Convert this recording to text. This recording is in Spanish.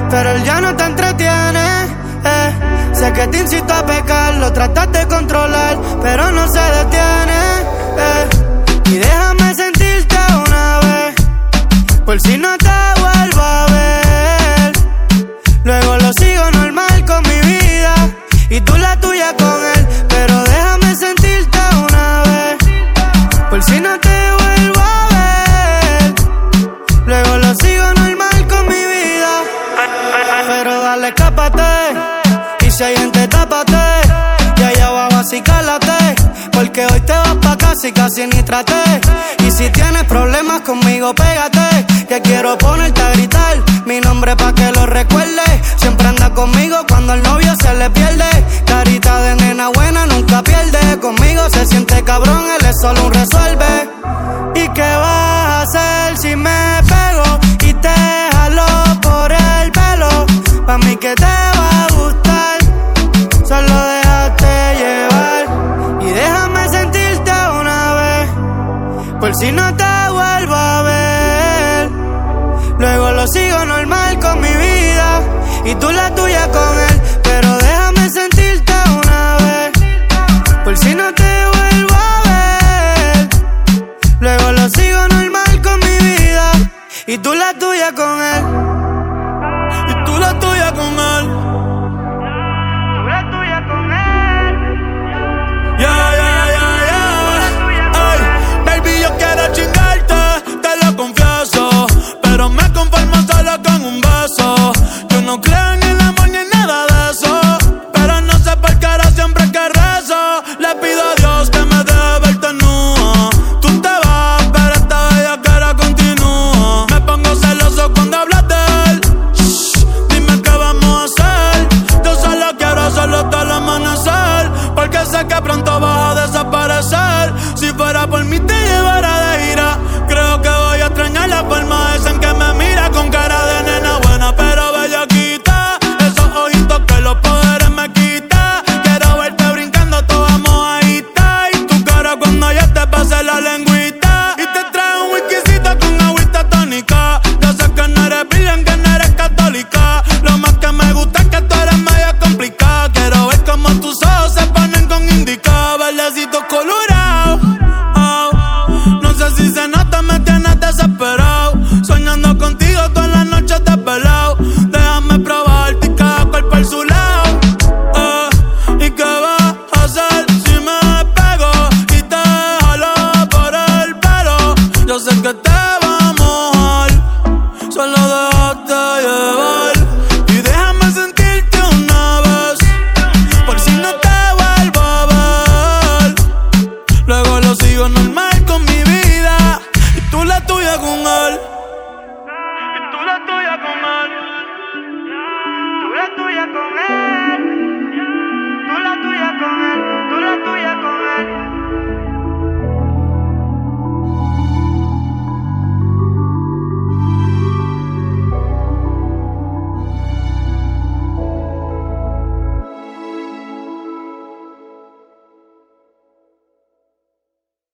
pero él ya no te entretiene. Sé que te incito a pecar, lo tratas de controlar, pero no se detiene. Y déjame sentirte una vez, por si no te vuelvo a ver. Luego lo sigo normal con mi vida y tú la tuya con él, pero déjame sentirte una vez, por si no te vuelvo a ver. Luego lo sigo normal con mi vida, pero dale, escápate. Y si hay gente, tápate. Y allá abajo así cálate, porque hoy te vas pa' casa y casi ni traté. Y si tienes problemas conmigo, pégate, que quiero ponerte a gritar mi nombre pa' que lo recuerde. Siempre anda conmigo cuando el novio se le pierde. Carita de nena buena nunca pierde. Conmigo se siente cabrón, él es solo un resuelve. ¿Y qué vas a hacer si me pego y te jalo por el pelo? Pa' mí que te va a gustar, solo déjate llevar. Y déjame sentirte una vez, por si no te vuelvo a ver. Luego lo sigo normal con mi vida y tú la tuya con él, pero déjame sentirte una vez, por si no te vuelvo a ver. Luego lo sigo normal con mi vida y tú la tuya con él. Y tú la tuya con él. Tú la tuya con él. Yeah, yeah, yeah, yeah. Ay, baby, yo quiero chingarte, te lo confieso, pero me conformo solo con un beso. Yo no creo en el amor ni en nada de eso, pero no sé por qué ahora siempre que rezo le pido a Dios que me deje verte nua. Tú te vas, pero esta bellaquera continúa. Me pongo celoso cuando hablas de él. Shh, dime qué vamos a hacer. Yo solo quiero solo hasta el amanecer, porque sé que pronto vas a desaparecer. Si fuera por mí te llevara de gira. Creo que voy a extrañar la forma esa en que me mira, con cara de nena buena pero bellaquita. Esos ojitos que los poderes me quita. Quiero verte brincando toda mojadita, y tu cara cuando ya te pase la lengüita. Y te trae un whiskycito con agüita tónica. Yo sé que no eres virgen, que no eres católica. Lo más que me gusta es que tú eres media complicada. Quiero ver cómo tus ojos se ponen con indica. Verdecitos colorados, no sé si se nota, me tienes desesperado. Soñando contigo todas las noches desvelado. Déjame probarte y cada cual por su lado. ¿Y qué vas a hacer si me pego y te jalo por el pelo? Yo sé que te va a mojar, solo déjate llevar. Y déjame sentirte una vez, por si no te vuelvo a ver. Luego lo sigo normal con mi vida y tú la tuya con él. Y tú la tuya con él.